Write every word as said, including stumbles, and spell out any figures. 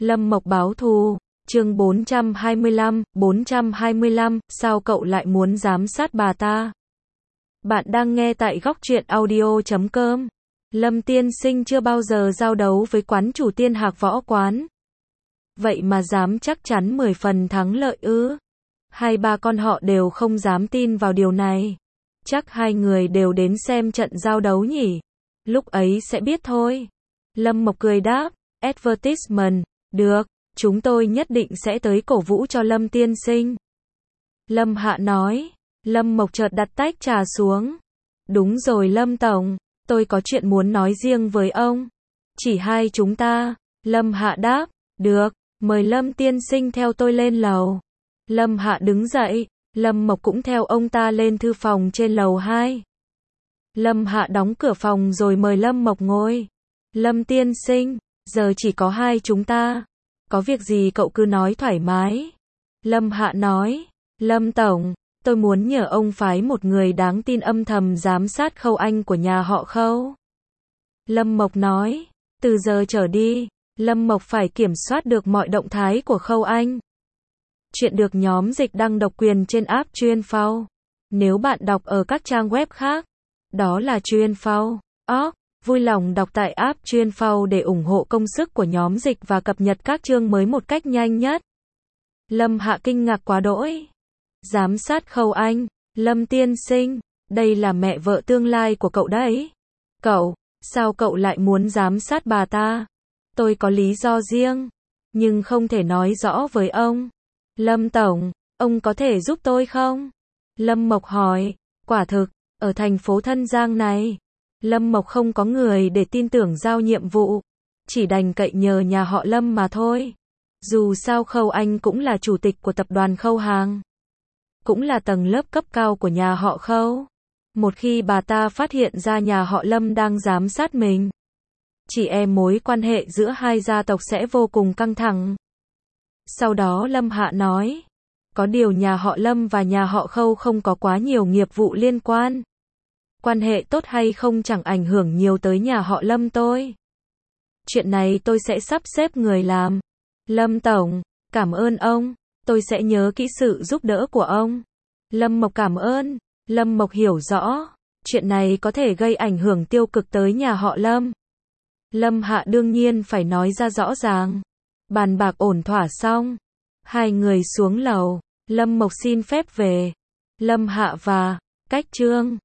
Lâm Mộc báo thù, chương bốn trăm hai mươi lăm, bốn trăm hai mươi lăm, sao cậu lại muốn giám sát bà ta? Bạn đang nghe tại góc truyện audio chấm com. Lâm tiên sinh chưa bao giờ giao đấu với quán chủ Tiên Hạc Võ Quán. Vậy mà dám chắc chắn mười phần thắng lợi ư? Hai ba con họ đều không dám tin vào điều này. Chắc hai người đều đến xem trận giao đấu nhỉ? Lúc ấy sẽ biết thôi. Lâm Mộc cười đáp, advertisement, được, chúng tôi nhất định sẽ tới cổ vũ cho Lâm tiên sinh. Lâm Hạ nói, Lâm Mộc chợt đặt tách trà xuống. Đúng rồi Lâm Tổng, tôi có chuyện muốn nói riêng với ông. Chỉ hai chúng ta, Lâm Hạ đáp, được, mời Lâm tiên sinh theo tôi lên lầu. Lâm Hạ đứng dậy, Lâm Mộc cũng theo ông ta lên thư phòng trên lầu hai. Lâm Hạ đóng cửa phòng rồi mời Lâm Mộc ngồi. Lâm tiên sinh, giờ chỉ có hai chúng ta. Có việc gì cậu cứ nói thoải mái. Lâm Hạ nói, Lâm Tổng, tôi muốn nhờ ông phái một người đáng tin âm thầm giám sát Khâu Anh của nhà họ Khâu. Lâm Mộc nói, từ giờ trở đi, Lâm Mộc phải kiểm soát được mọi động thái của Khâu Anh. Chuyện được nhóm dịch đăng độc quyền trên app Chuyên Phao. Nếu bạn đọc ở các trang web khác, đó là Chuyên Phao. org, vui lòng đọc tại app Chuyên Phao để ủng hộ công sức của nhóm dịch và cập nhật các chương mới một cách nhanh nhất. Lâm Hạ kinh ngạc quá đỗi. Giám sát Khâu Anh, Lâm tiên sinh, đây là mẹ vợ tương lai của cậu đấy. Cậu, sao cậu lại muốn giám sát bà ta? Tôi có lý do riêng, nhưng không thể nói rõ với ông. Lâm Tổng, ông có thể giúp tôi không? Lâm Mộc hỏi, quả thực, ở thành phố Thân Giang này, Lâm Mộc không có người để tin tưởng giao nhiệm vụ, chỉ đành cậy nhờ nhà họ Lâm mà thôi. Dù sao Khâu Anh cũng là chủ tịch của tập đoàn Khâu Hàng, cũng là tầng lớp cấp cao của nhà họ Khâu. Một khi bà ta phát hiện ra nhà họ Lâm đang giám sát mình, chỉ e mối quan hệ giữa hai gia tộc sẽ vô cùng căng thẳng. Sau đó Lâm Hạ nói, có điều nhà họ Lâm và nhà họ Khâu không có quá nhiều nghiệp vụ liên quan. Quan hệ tốt hay không chẳng ảnh hưởng nhiều tới nhà họ Lâm tôi. Chuyện này tôi sẽ sắp xếp người làm. Lâm Tổng, cảm ơn ông, tôi sẽ nhớ kỹ sự giúp đỡ của ông. Lâm Mộc cảm ơn. Lâm Mộc hiểu rõ, chuyện này có thể gây ảnh hưởng tiêu cực tới nhà họ Lâm. Lâm Hạ đương nhiên phải nói ra rõ ràng. Bàn bạc ổn thỏa xong, hai người xuống lầu, Lâm Mộc xin phép về. Lâm Hạ và Cách Trương